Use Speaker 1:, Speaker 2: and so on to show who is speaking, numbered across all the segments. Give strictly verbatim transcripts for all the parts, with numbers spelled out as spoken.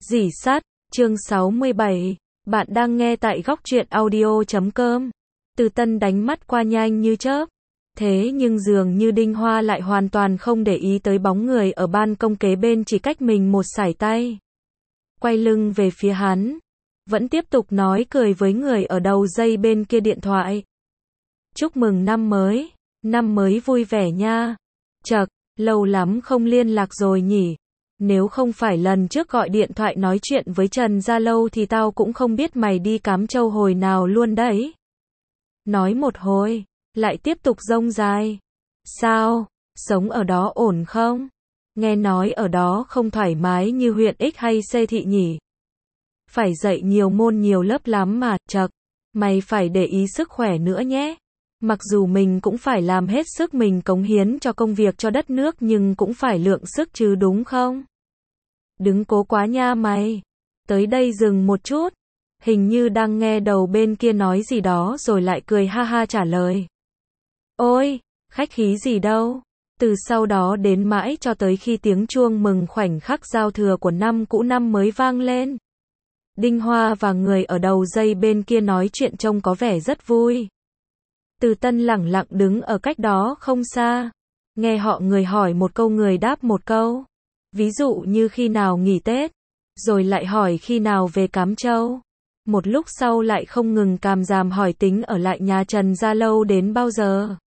Speaker 1: Rỉ sắt, chương sáu mươi bảy. Bạn đang nghe tại góc truyện audio chấm com. Từ Tân đánh mắt qua nhanh như chớp. Thế nhưng dường như Đinh Hoa lại hoàn toàn không để ý tới bóng người ở ban công kế bên chỉ cách mình một sải tay. Quay lưng về phía hắn. Vẫn tiếp tục nói cười với người ở đầu dây bên kia điện thoại. Chúc mừng năm mới. Năm mới vui vẻ nha. Chậc, lâu lắm không liên lạc rồi nhỉ. Nếu không phải lần trước gọi điện thoại nói chuyện với Trần Gia Lâu thì tao cũng không biết mày đi cắm trâu hồi nào luôn đấy. Nói một hồi, lại tiếp tục rông dài. Sao, sống ở đó ổn không? Nghe nói ở đó không thoải mái như huyện X hay C thị nhỉ? Phải dạy nhiều môn nhiều lớp lắm mà, chậc. Mày phải để ý sức khỏe nữa nhé. Mặc dù mình cũng phải làm hết sức mình cống hiến cho công việc cho đất nước nhưng cũng phải lượng sức chứ đúng không? Đứng cố quá nha mày. Tới đây dừng một chút. Hình như đang nghe đầu bên kia nói gì đó rồi lại cười ha ha trả lời. Ôi, khách khí gì đâu. Từ sau đó đến mãi cho tới khi tiếng chuông mừng khoảnh khắc giao thừa của năm cũ năm mới vang lên. Đinh Hoa và người ở đầu dây bên kia nói chuyện trông có vẻ rất vui. Từ Tân lẳng lặng đứng ở cách đó không xa. Nghe họ người hỏi một câu người đáp một câu. Ví dụ như khi nào nghỉ Tết. Rồi lại hỏi khi nào về cắm trâu. Một lúc sau lại không ngừng càm ràm hỏi tính ở lại nhà Trần Gia Lâu đến bao giờ.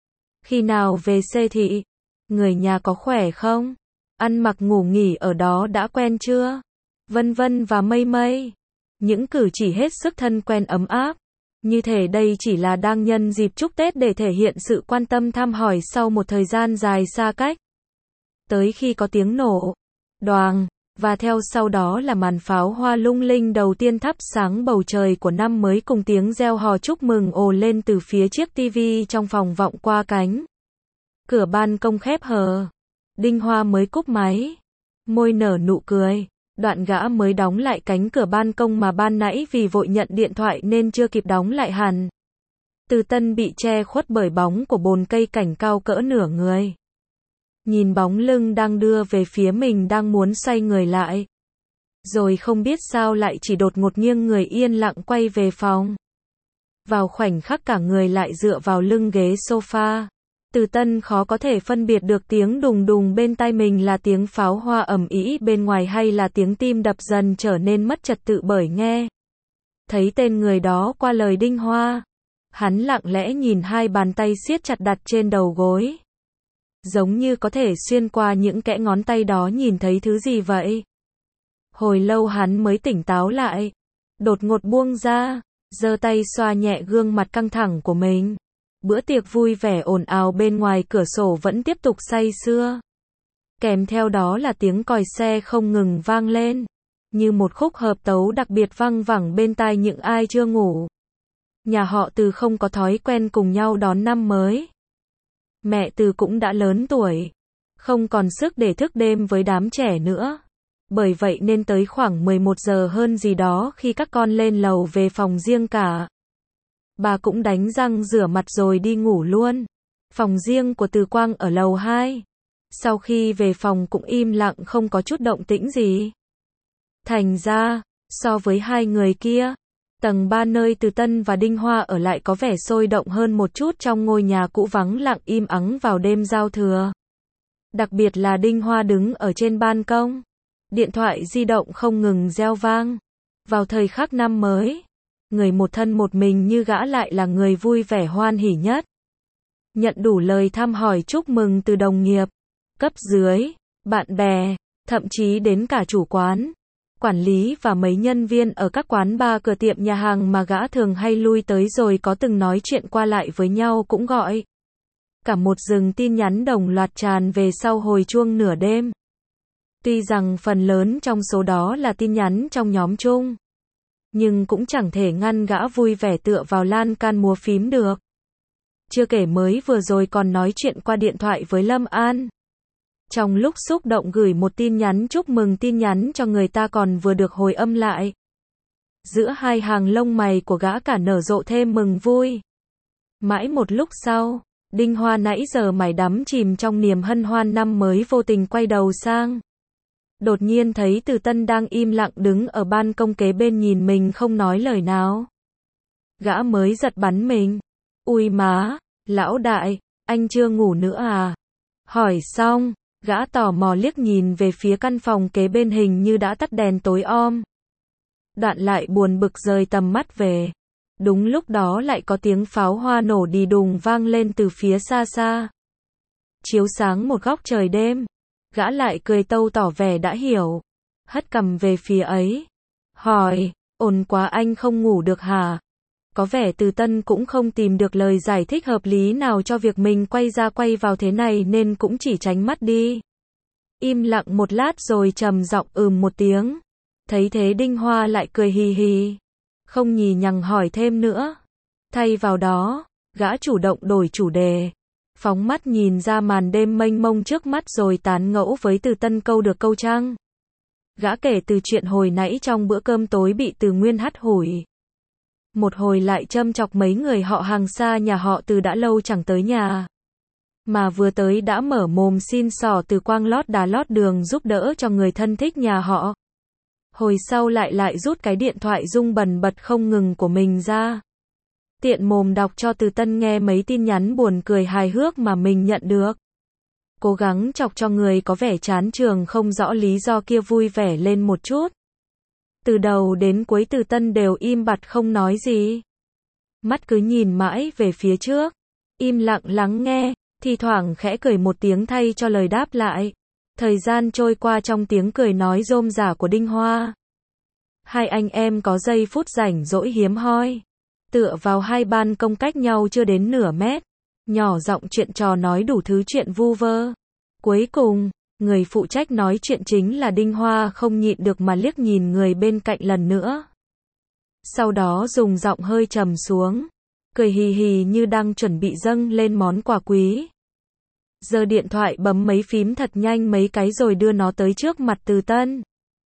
Speaker 1: Khi nào về C thị. Người nhà có khỏe không? Ăn mặc ngủ nghỉ ở đó đã quen chưa? Vân vân và mây mây. Những cử chỉ hết sức thân quen ấm áp. Như thể đây chỉ là đang nhân dịp chúc Tết để thể hiện sự quan tâm thăm hỏi sau một thời gian dài xa cách. Tới khi có tiếng nổ, đoàng, và theo sau đó là màn pháo hoa lung linh đầu tiên thắp sáng bầu trời của năm mới cùng tiếng reo hò chúc mừng ồ lên từ phía chiếc tivi trong phòng vọng qua cánh. Cửa ban công khép hờ. Đinh Hoa mới cúp máy. Môi nở nụ cười. Đoạn gã mới đóng lại cánh cửa ban công mà ban nãy vì vội nhận điện thoại nên chưa kịp đóng lại hẳn. Từ Tân bị che khuất bởi bóng của bồn cây cảnh cao cỡ nửa người. Nhìn bóng lưng đang đưa về phía mình đang muốn xoay người lại. Rồi không biết sao lại chỉ đột ngột nghiêng người yên lặng quay về phòng. Vào khoảnh khắc cả người lại dựa vào lưng ghế sofa. Từ Tân khó có thể phân biệt được tiếng đùng đùng bên tai mình là tiếng pháo hoa ầm ĩ bên ngoài hay là tiếng tim đập dần trở nên mất trật tự bởi nghe. Thấy tên người đó qua lời Đinh Hoa. Hắn lặng lẽ nhìn hai bàn tay siết chặt đặt trên đầu gối. Giống như có thể xuyên qua những kẽ ngón tay đó nhìn thấy thứ gì vậy. Hồi lâu hắn mới tỉnh táo lại. Đột ngột buông ra, giơ tay xoa nhẹ gương mặt căng thẳng của mình. Bữa tiệc vui vẻ ồn ào bên ngoài cửa sổ vẫn tiếp tục say sưa. Kèm theo đó là tiếng còi xe không ngừng vang lên. Như một khúc hợp tấu đặc biệt vang vẳng bên tai những ai chưa ngủ. Nhà họ Từ không có thói quen cùng nhau đón năm mới. Mẹ Từ cũng đã lớn tuổi. Không còn sức để thức đêm với đám trẻ nữa. Bởi vậy nên tới khoảng mười một giờ hơn gì đó khi các con lên lầu về phòng riêng cả. Bà cũng đánh răng rửa mặt rồi đi ngủ luôn. Phòng riêng của Từ Quang ở lầu hai. Sau khi về phòng cũng im lặng không có chút động tĩnh gì. Thành ra, so với hai người kia, tầng ba nơi Từ Tân và Đinh Hoa ở lại có vẻ sôi động hơn một chút trong ngôi nhà cũ vắng lặng im ắng vào đêm giao thừa. Đặc biệt là Đinh Hoa đứng ở trên ban công. Điện thoại di động không ngừng reo vang. Vào thời khắc năm mới. Người một thân một mình như gã lại là người vui vẻ hoan hỉ nhất. Nhận đủ lời thăm hỏi chúc mừng từ đồng nghiệp, cấp dưới, bạn bè, thậm chí đến cả chủ quán, quản lý và mấy nhân viên ở các quán bar cửa tiệm nhà hàng mà gã thường hay lui tới rồi có từng nói chuyện qua lại với nhau cũng gọi. Cả một rừng tin nhắn đồng loạt tràn về sau hồi chuông nửa đêm. Tuy rằng phần lớn trong số đó là tin nhắn trong nhóm chung. Nhưng cũng chẳng thể ngăn gã vui vẻ tựa vào lan can múa phím được. Chưa kể mới vừa rồi còn nói chuyện qua điện thoại với Lâm An. Trong lúc xúc động gửi một tin nhắn chúc mừng tin nhắn cho người ta còn vừa được hồi âm lại. Giữa hai hàng lông mày của gã cả nở rộ thêm mừng vui. Mãi một lúc sau, Đinh Hoa nãy giờ mải đắm chìm trong niềm hân hoan năm mới vô tình quay đầu sang. Đột nhiên thấy Từ Tân đang im lặng đứng ở ban công kế bên nhìn mình không nói lời nào. Gã mới giật bắn mình. Ui má, lão đại, anh chưa ngủ nữa à? Hỏi xong, gã tò mò liếc nhìn về phía căn phòng kế bên hình như đã tắt đèn tối om. Đoạn lại buồn bực rời tầm mắt về. Đúng lúc đó lại có tiếng pháo hoa nổ đì đùng vang lên từ phía xa xa. Chiếu sáng một góc trời đêm. Gã lại cười tâu tỏ vẻ đã hiểu. Hất cằm về phía ấy. Hỏi, ồn quá anh không ngủ được hả? Có vẻ Từ Tân cũng không tìm được lời giải thích hợp lý nào cho việc mình quay ra quay vào thế này nên cũng chỉ tránh mắt đi. Im lặng một lát rồi trầm giọng ừm một tiếng. Thấy thế Đinh Hoa lại cười hì hì. Không nhì nhằng hỏi thêm nữa. Thay vào đó, gã chủ động đổi chủ đề. Phóng mắt nhìn ra màn đêm mênh mông trước mắt rồi tán ngẫu với Từ Tân câu được câu trăng. Gã kể từ chuyện hồi nãy trong bữa cơm tối bị Từ Nguyên hắt hủi. Một hồi lại châm chọc mấy người họ hàng xa nhà họ Từ đã lâu chẳng tới nhà. Mà vừa tới đã mở mồm xin xỏ Từ Quang lót đá lót đường giúp đỡ cho người thân thích nhà họ. Hồi sau lại lại rút cái điện thoại rung bần bật không ngừng của mình ra. Tiện mồm đọc cho Từ Tân nghe mấy tin nhắn buồn cười hài hước mà mình nhận được. Cố gắng chọc cho người có vẻ chán trường không rõ lý do kia vui vẻ lên một chút. Từ đầu đến cuối Từ Tân đều im bặt không nói gì. Mắt cứ nhìn mãi về phía trước. Im lặng lắng nghe, thi thoảng khẽ cười một tiếng thay cho lời đáp lại. Thời gian trôi qua trong tiếng cười nói rôm rả của Đinh Hoa. Hai anh em có giây phút rảnh rỗi hiếm hoi. Tựa vào hai ban công cách nhau chưa đến nửa mét. Nhỏ giọng chuyện trò nói đủ thứ chuyện vu vơ. Cuối cùng, người phụ trách nói chuyện chính là Đinh Hoa không nhịn được mà liếc nhìn người bên cạnh lần nữa. Sau đó dùng giọng hơi trầm xuống. Cười hì hì như đang chuẩn bị dâng lên món quà quý. Giơ điện thoại bấm mấy phím thật nhanh mấy cái rồi đưa nó tới trước mặt Từ Tân.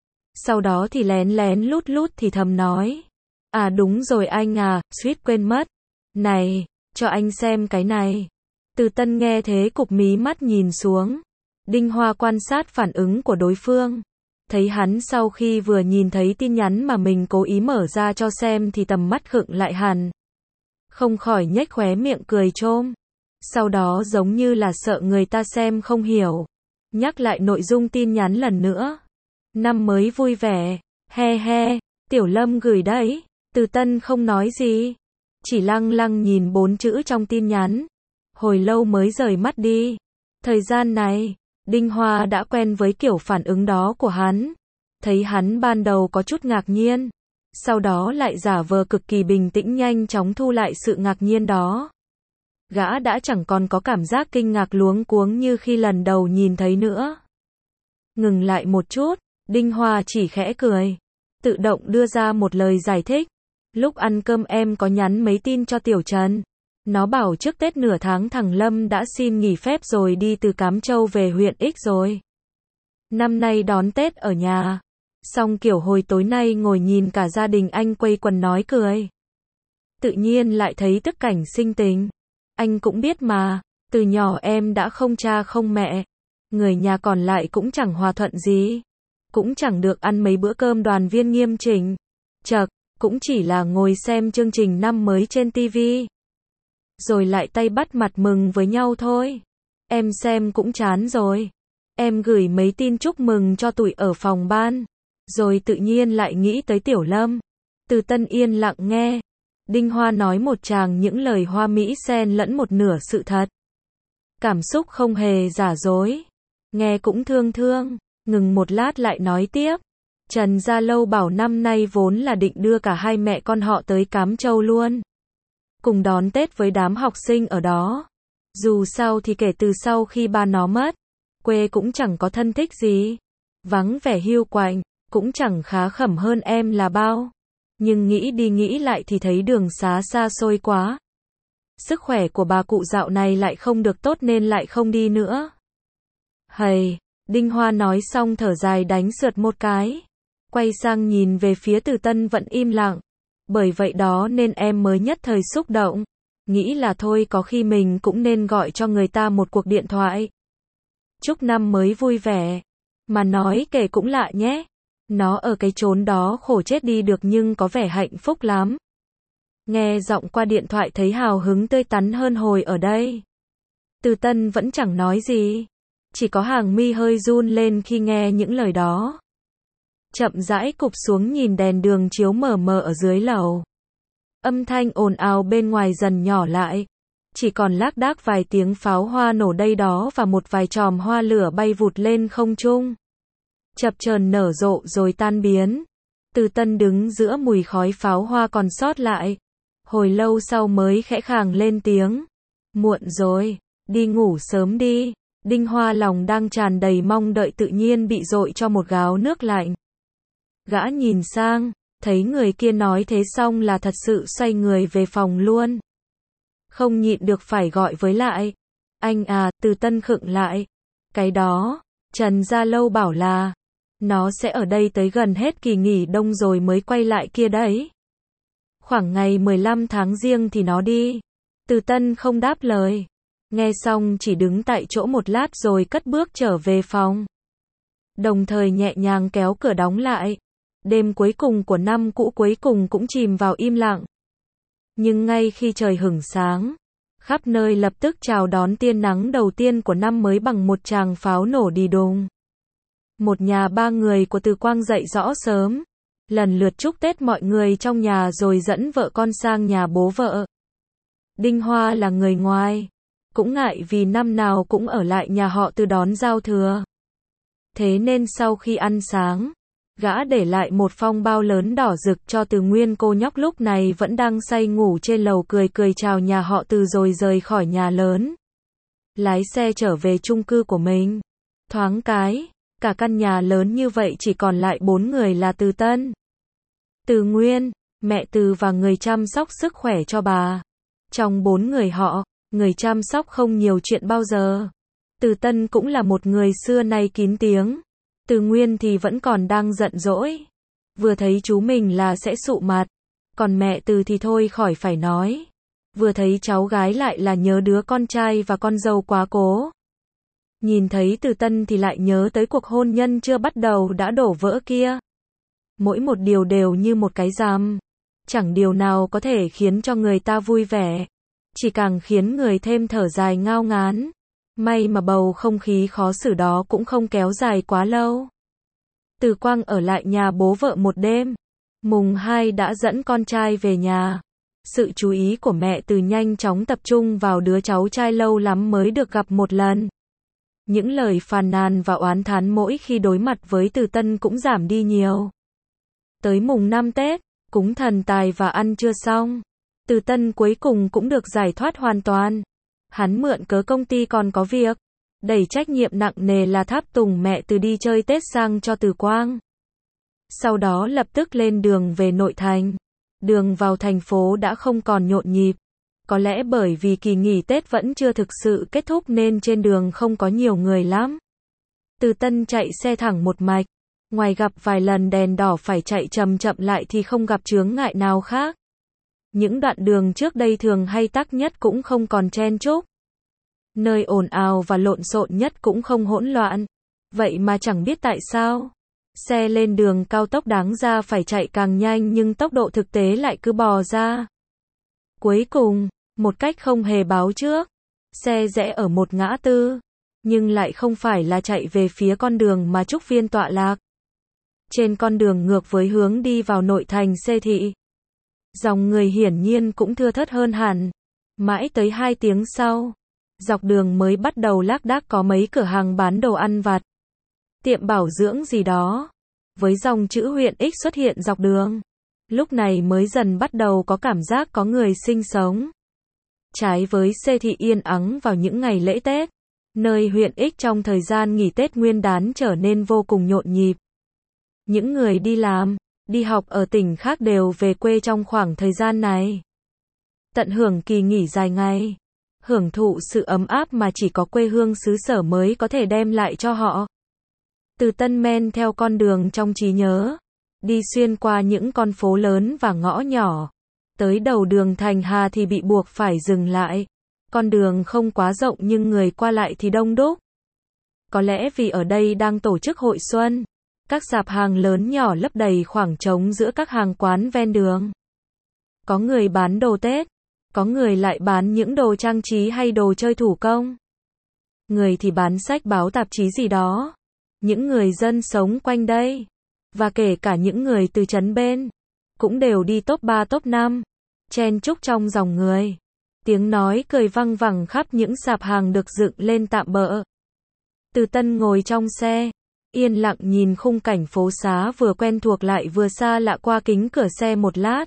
Speaker 1: Sau đó thì lén lén lút lút thì thầm nói. À đúng rồi anh à, suýt quên mất. Này, cho anh xem cái này. Từ Tân nghe thế cụp mí mắt nhìn xuống. Đinh Hoa quan sát phản ứng của đối phương. Thấy hắn sau khi vừa nhìn thấy tin nhắn mà mình cố ý mở ra cho xem thì tầm mắt khựng lại hẳn. Không khỏi nhếch khóe miệng cười chôm. Sau đó giống như là sợ người ta xem không hiểu. Nhắc lại nội dung tin nhắn lần nữa. Năm mới vui vẻ. He he, Tiểu Lâm gửi đấy. Từ Tân không nói gì. Chỉ lăng lăng nhìn bốn chữ trong tin nhắn. Hồi lâu mới rời mắt đi. Thời gian này, Đinh Hoa đã quen với kiểu phản ứng đó của hắn. Thấy hắn ban đầu có chút ngạc nhiên. Sau đó lại giả vờ cực kỳ bình tĩnh nhanh chóng thu lại sự ngạc nhiên đó. Gã đã chẳng còn có cảm giác kinh ngạc luống cuống như khi lần đầu nhìn thấy nữa. Ngừng lại một chút, Đinh Hoa chỉ khẽ cười. Tự động đưa ra một lời giải thích. Lúc ăn cơm em có nhắn mấy tin cho Tiểu Trần. Nó bảo trước Tết nửa tháng thằng Lâm đã xin nghỉ phép rồi đi từ Cám Châu về huyện X rồi. Năm nay đón Tết ở nhà. Xong kiểu hồi tối nay ngồi nhìn cả gia đình anh quây quần nói cười. Tự nhiên lại thấy tức cảnh sinh tình. Anh cũng biết mà, từ nhỏ em đã không cha không mẹ. Người nhà còn lại cũng chẳng hòa thuận gì. Cũng chẳng được ăn mấy bữa cơm đoàn viên nghiêm chỉnh. Chậc, cũng chỉ là ngồi xem chương trình năm mới trên ti vi. Rồi lại tay bắt mặt mừng với nhau thôi. Em xem cũng chán rồi. Em gửi mấy tin chúc mừng cho tụi ở phòng ban. Rồi tự nhiên lại nghĩ tới Tiểu Lâm. Từ Tân yên lặng nghe. Đinh Hoa nói một tràng những lời hoa mỹ xen lẫn một nửa sự thật. Cảm xúc không hề giả dối. Nghe cũng thương thương. Ngừng một lát lại nói tiếp. Trần Gia Lâu bảo năm nay vốn là định đưa cả hai mẹ con họ tới Cám Châu luôn. Cùng đón Tết với đám học sinh ở đó. Dù sao thì kể từ sau khi ba nó mất, quê cũng chẳng có thân thích gì. Vắng vẻ hiu quạnh, cũng chẳng khá khẩm hơn em là bao. Nhưng nghĩ đi nghĩ lại thì thấy đường xá xa xôi quá. Sức khỏe của bà cụ dạo này lại không được tốt nên lại không đi nữa. Hầy, Đinh Hoa nói xong thở dài đánh sượt một cái. Quay sang nhìn về phía Từ Tân vẫn im lặng. Bởi vậy đó nên em mới nhất thời xúc động. Nghĩ là thôi có khi mình cũng nên gọi cho người ta một cuộc điện thoại. Chúc năm mới vui vẻ. Mà nói kể cũng lạ nhé. Nó ở cái chốn đó khổ chết đi được nhưng có vẻ hạnh phúc lắm. Nghe giọng qua điện thoại thấy hào hứng tươi tắn hơn hồi ở đây. Từ Tân vẫn chẳng nói gì. Chỉ có hàng mi hơi run lên khi nghe những lời đó. Chậm rãi cụp xuống nhìn đèn đường chiếu mờ mờ ở dưới lầu. Âm thanh ồn ào bên ngoài dần nhỏ lại. Chỉ còn lác đác vài tiếng pháo hoa nổ đây đó và một vài chòm hoa lửa bay vụt lên không trung. Chập chờn nở rộ rồi tan biến. Từ Tân đứng giữa mùi khói pháo hoa còn sót lại. Hồi lâu sau mới khẽ khàng lên tiếng. Muộn rồi, đi ngủ sớm đi. Đinh Hoa lòng đang tràn đầy mong đợi tự nhiên bị dội cho một gáo nước lạnh. Gã nhìn sang, thấy người kia nói thế xong là thật sự xoay người về phòng luôn. Không nhịn được phải gọi với lại. Anh à, Từ Tân khựng lại. Cái đó, Trần Gia Lâu bảo là, nó sẽ ở đây tới gần hết kỳ nghỉ đông rồi mới quay lại kia đấy. Khoảng ngày mười lăm tháng Giêng thì nó đi. Từ Tân không đáp lời. Nghe xong chỉ đứng tại chỗ một lát rồi cất bước trở về phòng. Đồng thời nhẹ nhàng kéo cửa đóng lại. Đêm cuối cùng của năm cũ cuối cùng cũng chìm vào im lặng. Nhưng ngay khi trời hửng sáng, khắp nơi lập tức chào đón tia nắng đầu tiên của năm mới bằng một tràng pháo nổ đi đùng. Một nhà ba người của Từ Quang dậy rõ sớm, lần lượt chúc Tết mọi người trong nhà rồi dẫn vợ con sang nhà bố vợ. Đinh Hoa là người ngoài, cũng ngại vì năm nào cũng ở lại nhà họ Từ đón giao thừa. Thế nên sau khi ăn sáng, gã để lại một phong bao lớn đỏ rực cho Từ Nguyên, cô nhóc lúc này vẫn đang say ngủ trên lầu, cười cười chào nhà họ Từ rồi rời khỏi nhà lớn. Lái xe trở về chung cư của mình. Thoáng cái, cả căn nhà lớn như vậy chỉ còn lại bốn người là Từ Tân, Từ Nguyên, mẹ Từ và người chăm sóc sức khỏe cho bà. Trong bốn người họ, người chăm sóc không nhiều chuyện bao giờ. Từ Tân cũng là một người xưa nay kín tiếng. Từ Nguyên thì vẫn còn đang giận dỗi. Vừa thấy chú mình là sẽ sụ mặt. Còn mẹ Từ thì thôi khỏi phải nói. Vừa thấy cháu gái lại là nhớ đứa con trai và con dâu quá cố. Nhìn thấy Từ Tân thì lại nhớ tới cuộc hôn nhân chưa bắt đầu đã đổ vỡ kia. Mỗi một điều đều như một cái giam. Chẳng điều nào có thể khiến cho người ta vui vẻ. Chỉ càng khiến người thêm thở dài ngao ngán. May mà bầu không khí khó xử đó cũng không kéo dài quá lâu. Từ Quang ở lại nhà bố vợ một đêm. Mùng hai đã dẫn con trai về nhà. Sự chú ý của mẹ Từ nhanh chóng tập trung vào đứa cháu trai lâu lắm mới được gặp một lần. Những lời phàn nàn và oán thán mỗi khi đối mặt với Từ Tân cũng giảm đi nhiều. Tới mùng năm Tết, cúng thần tài và ăn trưa xong, Từ Tân cuối cùng cũng được giải thoát hoàn toàn. Hắn mượn cớ công ty còn có việc, đẩy trách nhiệm nặng nề là tháp tùng mẹ Từ đi chơi Tết sang cho Từ Quang. Sau đó lập tức lên đường về nội thành. Đường vào thành phố đã không còn nhộn nhịp. Có lẽ bởi vì kỳ nghỉ Tết vẫn chưa thực sự kết thúc nên trên đường không có nhiều người lắm. Từ Tân chạy xe thẳng một mạch. Ngoài gặp vài lần đèn đỏ phải chạy chậm chậm lại thì không gặp chướng ngại nào khác. Những đoạn đường trước đây thường hay tắc nhất cũng không còn chen chúc. Nơi ồn ào và lộn xộn nhất cũng không hỗn loạn. Vậy mà chẳng biết tại sao. Xe lên đường cao tốc đáng ra phải chạy càng nhanh nhưng tốc độ thực tế lại cứ bò ra. Cuối cùng, một cách không hề báo trước, xe rẽ ở một ngã tư. Nhưng lại không phải là chạy về phía con đường mà Trúc Viên tọa lạc. Trên con đường ngược với hướng đi vào nội thành Xê Thị. Dòng người hiển nhiên cũng thưa thớt hơn hẳn. Mãi tới hai tiếng sau, dọc đường mới bắt đầu lác đác có mấy cửa hàng bán đồ ăn vặt, tiệm bảo dưỡng gì đó, với dòng chữ huyện X xuất hiện dọc đường. Lúc này mới dần bắt đầu có cảm giác có người sinh sống. Trái với Xê Thị yên ắng vào những ngày lễ Tết, nơi huyện X trong thời gian nghỉ Tết Nguyên đán trở nên vô cùng nhộn nhịp. Những người đi làm, đi học ở tỉnh khác đều về quê trong khoảng thời gian này. Tận hưởng kỳ nghỉ dài ngày, hưởng thụ sự ấm áp mà chỉ có quê hương xứ sở mới có thể đem lại cho họ. Từ Tân men theo con đường trong trí nhớ, đi xuyên qua những con phố lớn và ngõ nhỏ. Tới đầu đường Thành Hà thì bị buộc phải dừng lại. Con đường không quá rộng nhưng người qua lại thì đông đúc. Có lẽ vì ở đây đang tổ chức hội xuân, các sạp hàng lớn nhỏ lấp đầy khoảng trống giữa các hàng quán ven đường. Có người bán đồ Tết, có người lại bán những đồ trang trí hay đồ chơi thủ công. Người thì bán sách báo tạp chí gì đó. Những người dân sống quanh đây, và kể cả những người từ trấn bên, cũng đều đi top ba top năm, chen chúc trong dòng người. Tiếng nói cười văng vẳng khắp những sạp hàng được dựng lên tạm bợ. Từ Tân ngồi trong xe, yên lặng nhìn khung cảnh phố xá vừa quen thuộc lại vừa xa lạ qua kính cửa xe một lát.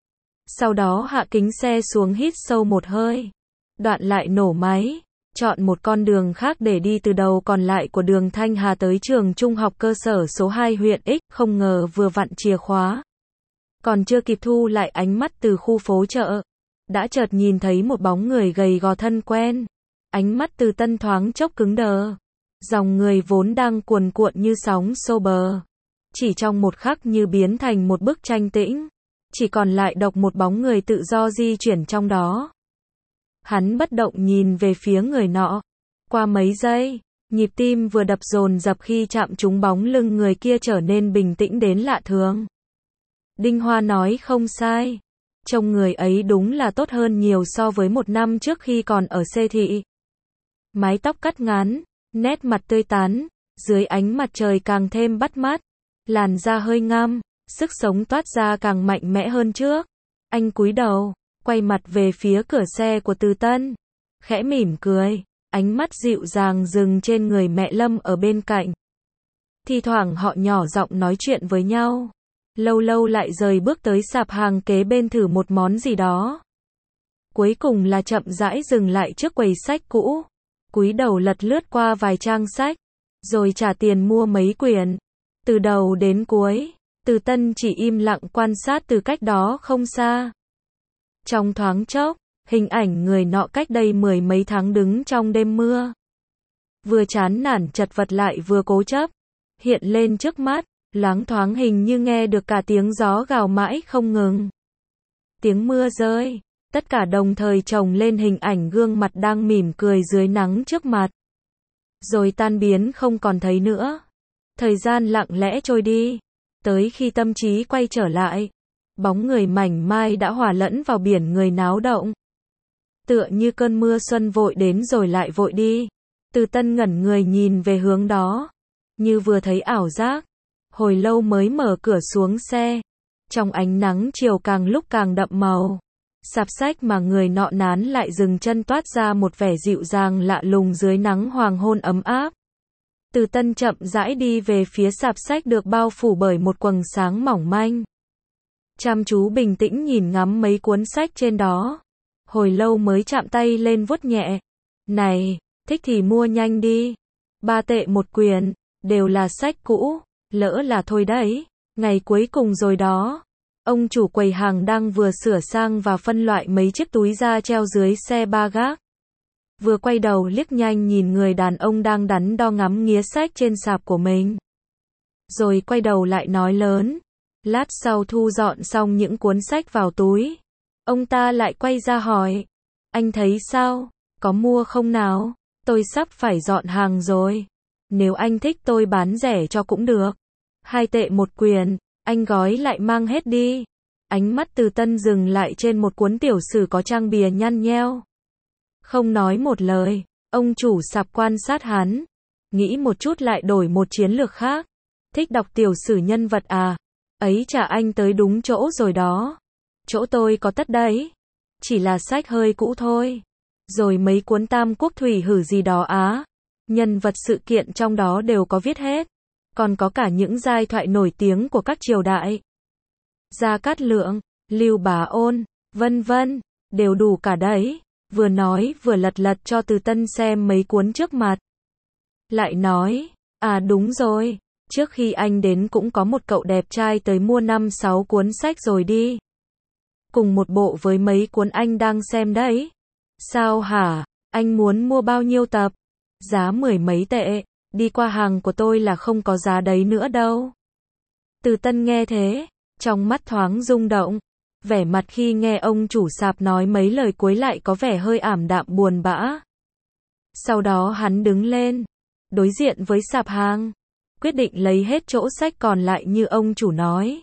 Speaker 1: Sau đó hạ kính xe xuống hít sâu một hơi. Đoạn lại nổ máy, chọn một con đường khác để đi từ đầu còn lại của đường Thanh Hà tới trường trung học cơ sở số hai huyện X, không ngờ vừa vặn chìa khóa. Còn chưa kịp thu lại ánh mắt từ khu phố chợ, đã chợt nhìn thấy một bóng người gầy gò thân quen. Ánh mắt Từ Tân thoáng chốc cứng đờ. Dòng người vốn đang cuồn cuộn như sóng xô bờ, chỉ trong một khắc như biến thành một bức tranh tĩnh, chỉ còn lại độc một bóng người tự do di chuyển trong đó. Hắn bất động nhìn về phía người nọ. Qua mấy giây, nhịp tim vừa đập dồn dập khi chạm trúng bóng lưng người kia trở nên bình tĩnh đến lạ thường. Đinh Hoa nói không sai. Trông người ấy đúng là tốt hơn nhiều so với một năm trước khi còn ở Xê Thị. Mái tóc cắt ngắn, nét mặt tươi tắn, dưới ánh mặt trời càng thêm bắt mắt. Làn da hơi ngăm, sức sống toát ra càng mạnh mẽ hơn trước. Anh cúi đầu, quay mặt về phía cửa xe của Từ Tân, khẽ mỉm cười, ánh mắt dịu dàng dừng trên người mẹ Lâm ở bên cạnh. Thi thoảng họ nhỏ giọng nói chuyện với nhau, lâu lâu lại rời bước tới sạp hàng kế bên thử một món gì đó. Cuối cùng là chậm rãi dừng lại trước quầy sách cũ, cúi đầu lật lướt qua vài trang sách, rồi trả tiền mua mấy quyển. Từ đầu đến cuối, Từ Tân chỉ im lặng quan sát từ cách đó không xa. Trong thoáng chốc, hình ảnh người nọ cách đây mười mấy tháng đứng trong đêm mưa, vừa chán nản chật vật lại vừa cố chấp, hiện lên trước mắt, loáng thoáng hình như nghe được cả tiếng gió gào mãi không ngừng. Tiếng mưa rơi, tất cả đồng thời chồng lên hình ảnh gương mặt đang mỉm cười dưới nắng trước mặt. Rồi tan biến không còn thấy nữa. Thời gian lặng lẽ trôi đi, tới khi tâm trí quay trở lại, bóng người mảnh mai đã hòa lẫn vào biển người náo động. Tựa như cơn mưa xuân vội đến rồi lại vội đi. Từ Tân ngẩn người nhìn về hướng đó, như vừa thấy ảo giác. Hồi lâu mới mở cửa xuống xe. Trong ánh nắng chiều càng lúc càng đậm màu, sạp sách mà người nọ nán lại dừng chân toát ra một vẻ dịu dàng lạ lùng dưới nắng hoàng hôn ấm áp. Từ Tân chậm rãi đi về phía sạp sách được bao phủ bởi một quầng sáng mỏng manh. Chăm chú bình tĩnh nhìn ngắm mấy cuốn sách trên đó. Hồi lâu mới chạm tay lên vuốt nhẹ. Này, thích thì mua nhanh đi. Ba tệ một quyển, đều là sách cũ, lỡ là thôi đấy. Ngày cuối cùng rồi đó. Ông chủ quầy hàng đang vừa sửa sang và phân loại mấy chiếc túi da treo dưới xe ba gác. Vừa quay đầu liếc nhanh nhìn người đàn ông đang đắn đo ngắm nghía sách trên sạp của mình. Rồi quay đầu lại nói lớn. Lát sau thu dọn xong những cuốn sách vào túi, ông ta lại quay ra hỏi. Anh thấy sao? Có mua không nào? Tôi sắp phải dọn hàng rồi. Nếu anh thích tôi bán rẻ cho cũng được. Hai tệ một quyển, anh gói lại mang hết đi. Ánh mắt Từ Tân dừng lại trên một cuốn tiểu sử có trang bìa nhăn nheo. Không nói một lời, ông chủ sạp quan sát hắn. Nghĩ một chút lại đổi một chiến lược khác. Thích đọc tiểu sử nhân vật à? Ấy chả anh tới đúng chỗ rồi đó. Chỗ tôi có tất đấy. Chỉ là sách hơi cũ thôi. Rồi mấy cuốn Tam Quốc Thủy Hử gì đó á. Nhân vật sự kiện trong đó đều có viết hết. Còn có cả những giai thoại nổi tiếng của các triều đại. Gia Cát Lượng, Lưu Bá Ôn, vân vân, đều đủ cả đấy. Vừa nói vừa lật lật cho Từ Tân xem mấy cuốn trước mặt. Lại nói, à đúng rồi, trước khi anh đến cũng có một cậu đẹp trai tới mua năm sáu cuốn sách rồi đi. Cùng một bộ với mấy cuốn anh đang xem đấy. Sao hả, anh muốn mua bao nhiêu tập? Giá mười mấy tệ, đi qua hàng của tôi là không có giá đấy nữa đâu. Từ Tân nghe thế, trong mắt thoáng rung động. Vẻ mặt khi nghe ông chủ sạp nói mấy lời cuối lại có vẻ hơi ảm đạm buồn bã. Sau đó hắn đứng lên, đối diện với sạp hàng, quyết định lấy hết chỗ sách còn lại như ông chủ nói.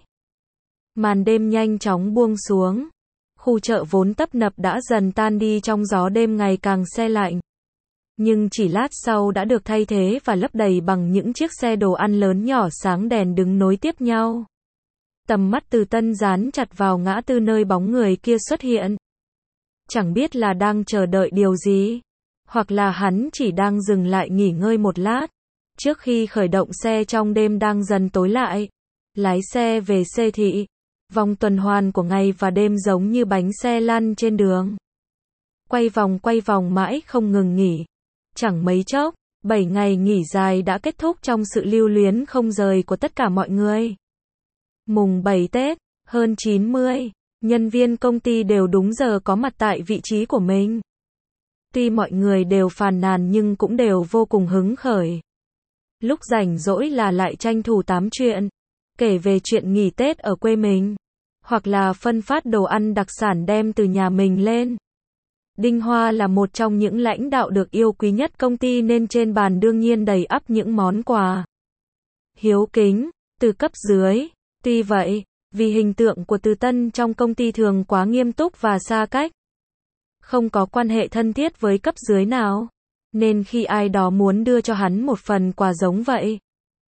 Speaker 1: Màn đêm nhanh chóng buông xuống. Khu chợ vốn tấp nập đã dần tan đi trong gió đêm ngày càng se lạnh. Nhưng chỉ lát sau đã được thay thế và lấp đầy bằng những chiếc xe đồ ăn lớn nhỏ sáng đèn đứng nối tiếp nhau. Tầm mắt Từ Tân dán chặt vào ngã tư nơi bóng người kia xuất hiện. Chẳng biết là đang chờ đợi điều gì, hoặc là hắn chỉ đang dừng lại nghỉ ngơi một lát, trước khi khởi động xe trong đêm đang dần tối lại. Lái xe về xê thị, vòng tuần hoàn của ngày và đêm giống như bánh xe lăn trên đường. Quay vòng quay vòng mãi không ngừng nghỉ. Chẳng mấy chốc, bảy ngày nghỉ dài đã kết thúc trong sự lưu luyến không rời của tất cả mọi người. Mùng bảy Tết, hơn chín mươi nhân viên công ty đều đúng giờ có mặt tại vị trí của mình. Tuy mọi người đều phàn nàn nhưng cũng đều vô cùng hứng khởi. Lúc rảnh rỗi là lại tranh thủ tám chuyện, kể về chuyện nghỉ Tết ở quê mình, hoặc là phân phát đồ ăn đặc sản đem từ nhà mình lên. Đinh Hoa là một trong những lãnh đạo được yêu quý nhất công ty nên trên bàn đương nhiên đầy ắp những món quà hiếu kính từ cấp dưới. Tuy vậy, vì hình tượng của Từ Tân trong công ty thường quá nghiêm túc và xa cách, không có quan hệ thân thiết với cấp dưới nào, nên khi ai đó muốn đưa cho hắn một phần quà giống vậy,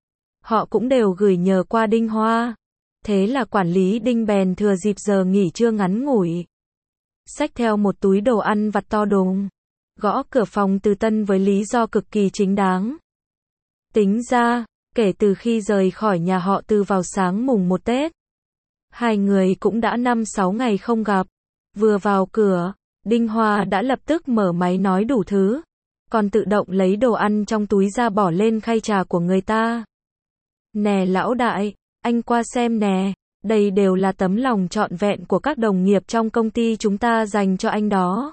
Speaker 1: họ cũng đều gửi nhờ qua Đinh Hoa. Thế là quản lý Đinh bèn thừa dịp giờ nghỉ trưa ngắn ngủi, xách theo một túi đồ ăn vặt to đùng, gõ cửa phòng Từ Tân với lý do cực kỳ chính đáng. Tính ra, kể từ khi rời khỏi nhà họ Từ vào sáng mùng một Tết, hai người cũng đã năm sáu ngày không gặp. Vừa vào cửa, Đinh Hoa đã lập tức mở máy nói đủ thứ, còn tự động lấy đồ ăn trong túi ra bỏ lên khay trà của người ta. Nè lão đại, anh qua xem nè, đây đều là tấm lòng trọn vẹn của các đồng nghiệp trong công ty chúng ta dành cho anh đó.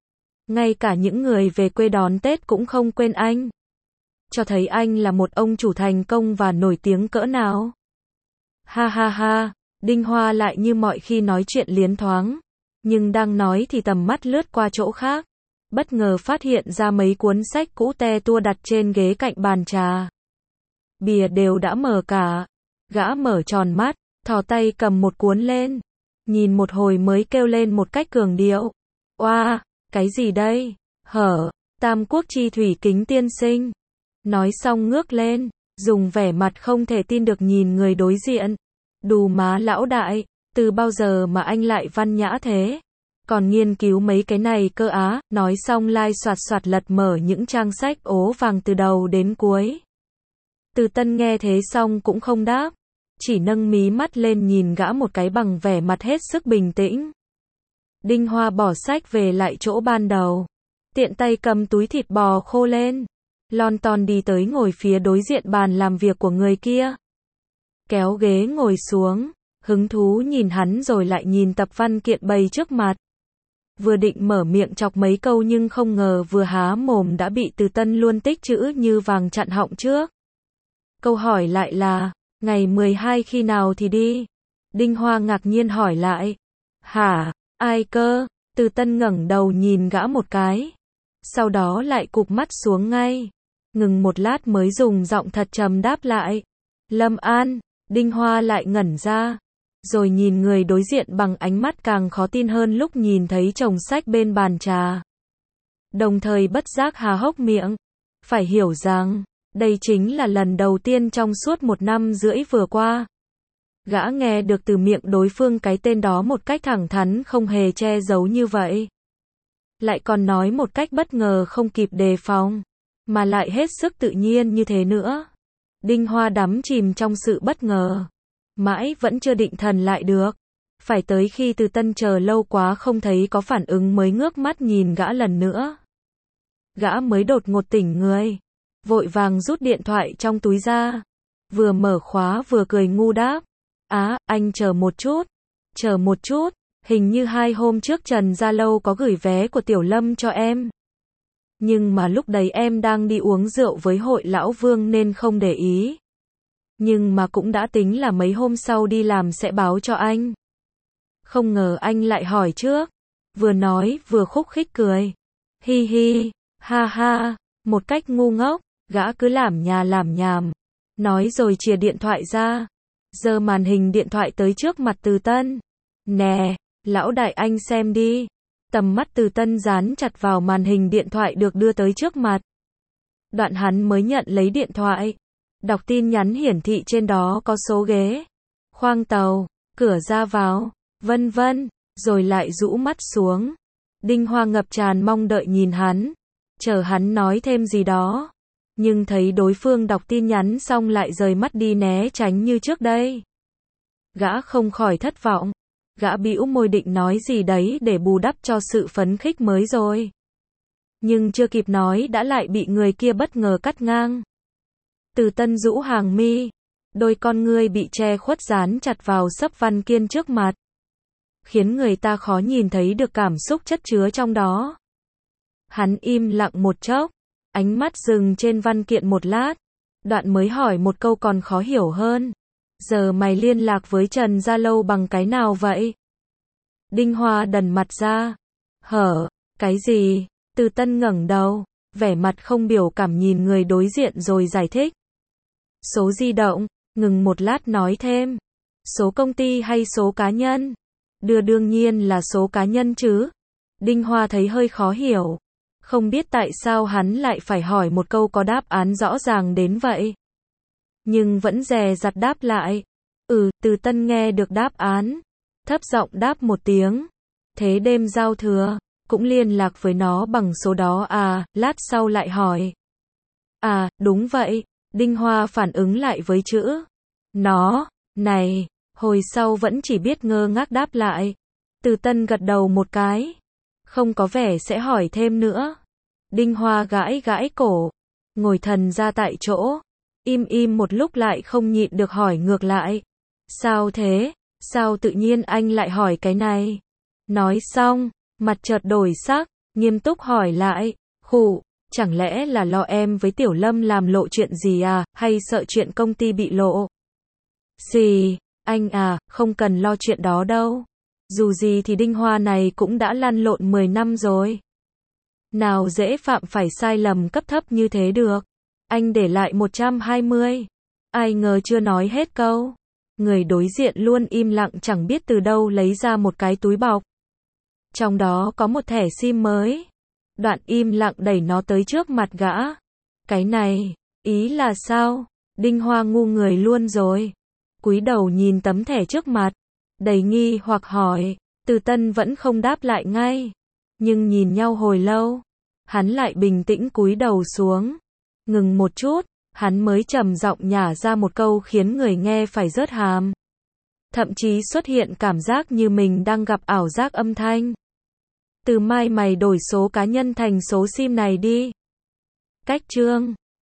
Speaker 1: Ngay cả những người về quê đón Tết cũng không quên anh. Cho thấy anh là một ông chủ thành công và nổi tiếng cỡ nào. Ha ha ha, Đinh Hoa lại như mọi khi nói chuyện liến thoáng, nhưng đang nói thì tầm mắt lướt qua chỗ khác, bất ngờ phát hiện ra mấy cuốn sách cũ te tua đặt trên ghế cạnh bàn trà. Bìa đều đã mở cả. Gã mở tròn mắt, thò tay cầm một cuốn lên, nhìn một hồi mới kêu lên một cách cường điệu. Oa, cái gì đây? Hở, Tam Quốc Chi Thủy Kính tiên sinh. Nói xong ngước lên, dùng vẻ mặt không thể tin được nhìn người đối diện. Đù má lão đại, từ bao giờ mà anh lại văn nhã thế? Còn nghiên cứu mấy cái này cơ á. Nói xong lai soạt soạt lật mở những trang sách ố vàng từ đầu đến cuối. Từ Tân nghe thế xong cũng không đáp, chỉ nâng mí mắt lên nhìn gã một cái bằng vẻ mặt hết sức bình tĩnh. Đinh Hoa bỏ sách về lại chỗ ban đầu, tiện tay cầm túi thịt bò khô lên, lon ton đi tới ngồi phía đối diện bàn làm việc của người kia. Kéo ghế ngồi xuống, hứng thú nhìn hắn rồi lại nhìn tập văn kiện bày trước mặt. Vừa định mở miệng chọc mấy câu nhưng không ngờ vừa há mồm đã bị Từ Tân luôn tích chữ như vàng chặn họng trước. Câu hỏi lại là, ngày mười hai khi nào thì đi? Đinh Hoa ngạc nhiên hỏi lại. Hả, ai cơ? Từ Tân ngẩng đầu nhìn gã một cái, sau đó lại cụp mắt xuống ngay, ngừng một lát mới dùng giọng thật trầm đáp lại. Lâm An. Đinh Hoa lại ngẩn ra, rồi nhìn người đối diện bằng ánh mắt càng khó tin hơn lúc nhìn thấy chồng sách bên bàn trà. Đồng thời bất giác há hốc miệng. Phải hiểu rằng, đây chính là lần đầu tiên trong suốt một năm rưỡi vừa qua, gã nghe được từ miệng đối phương cái tên đó một cách thẳng thắn không hề che giấu như vậy. Lại còn nói một cách bất ngờ không kịp đề phòng, mà lại hết sức tự nhiên như thế nữa. Đinh Hoa đắm chìm trong sự bất ngờ, mãi vẫn chưa định thần lại được. Phải tới khi Từ Tân chờ lâu quá không thấy có phản ứng mới ngước mắt nhìn gã lần nữa. Gã mới đột ngột tỉnh người, vội vàng rút điện thoại trong túi ra, vừa mở khóa vừa cười ngu đáp. Á, anh chờ một chút, chờ một chút, hình như hai hôm trước Trần Gia Lâu có gửi vé của Tiểu Lâm cho em. Nhưng mà lúc đấy em đang đi uống rượu với hội Lão Vương nên không để ý. Nhưng mà cũng đã tính là mấy hôm sau đi làm sẽ báo cho anh. Không ngờ anh lại hỏi trước. Vừa nói vừa khúc khích cười. Hi hi, ha ha, một cách ngu ngốc, Gã cứ làm nhà làm nhảm. Nói rồi chìa điện thoại ra. Giơ màn hình điện thoại tới trước mặt Từ Tân. Nè, lão đại anh xem đi. Tầm mắt Từ Tân dán chặt vào màn hình điện thoại được đưa tới trước mặt. Đoạn hắn mới nhận lấy điện thoại. Đọc tin nhắn hiển thị trên đó có số ghế, khoang tàu, cửa ra vào, vân vân, rồi lại rũ mắt xuống. Đinh Hoa ngập tràn mong đợi nhìn hắn, chờ hắn nói thêm gì đó. Nhưng thấy đối phương đọc tin nhắn xong lại rời mắt đi né tránh như trước đây. Gã không khỏi thất vọng. Gã bĩu môi định nói gì đấy để bù đắp cho sự phấn khích mới rồi. Nhưng chưa kịp nói đã lại bị người kia bất ngờ cắt ngang. Từ Tân rũ hàng mi, đôi con ngươi bị che khuất dán chặt vào xấp văn kiện trước mặt, khiến người ta khó nhìn thấy được cảm xúc chất chứa trong đó. Hắn im lặng một chốc, ánh mắt dừng trên văn kiện một lát, đoạn mới hỏi một câu còn khó hiểu hơn. Giờ mày liên lạc với Trần Gia Lâu bằng cái nào vậy? Đinh Hoa đần mặt ra. Hở, cái gì? Từ Tân ngẩng đầu, vẻ mặt không biểu cảm nhìn người đối diện rồi giải thích. Số di động, ngừng một lát nói thêm. Số công ty hay số cá nhân? Đưa đương nhiên là số cá nhân chứ. Đinh Hoa thấy hơi khó hiểu. Không biết tại sao hắn lại phải hỏi một câu có đáp án rõ ràng đến vậy. Nhưng vẫn dè dặt đáp lại. Ừ, Từ Tân nghe được đáp án. Thấp giọng đáp một tiếng. Thế đêm giao thừa, cũng liên lạc với nó bằng số đó à, lát sau lại hỏi. À, đúng vậy. Đinh Hoa phản ứng lại với chữ nó, này, hồi sau vẫn chỉ biết ngơ ngác đáp lại. Từ Tân gật đầu một cái. Không có vẻ sẽ hỏi thêm nữa. Đinh Hoa gãi gãi cổ, ngồi thần ra tại chỗ. Im im một lúc lại không nhịn được hỏi ngược lại. Sao thế? Sao tự nhiên anh lại hỏi cái này? Nói xong, mặt chợt đổi sắc, nghiêm túc hỏi lại. Khụ, chẳng lẽ là lo em với Tiểu Lâm làm lộ chuyện gì à, hay sợ chuyện công ty bị lộ? Gì, anh à, không cần lo chuyện đó đâu. Dù gì thì Đinh Hoa này cũng đã lăn lộn mười năm rồi. Nào dễ phạm phải sai lầm cấp thấp như thế được. Anh để lại một trăm hai mươi. Ai ngờ chưa nói hết câu. Người đối diện luôn im lặng chẳng biết từ đâu lấy ra một cái túi bọc. Trong đó có một thẻ sim mới. Đoạn im lặng đẩy nó tới trước mặt gã. Cái này, ý là sao? Đinh Hoa ngu người luôn rồi. Cúi đầu nhìn tấm thẻ trước mặt, đầy nghi hoặc hỏi. Từ Tân vẫn không đáp lại ngay. Nhưng nhìn nhau hồi lâu, hắn lại bình tĩnh cúi đầu xuống. Ngừng một chút, hắn mới trầm giọng nhả ra một câu khiến người nghe phải rớt hàm. Thậm chí xuất hiện cảm giác như mình đang gặp ảo giác âm thanh. Từ mai mày đổi số cá nhân thành số sim này đi. Cách chương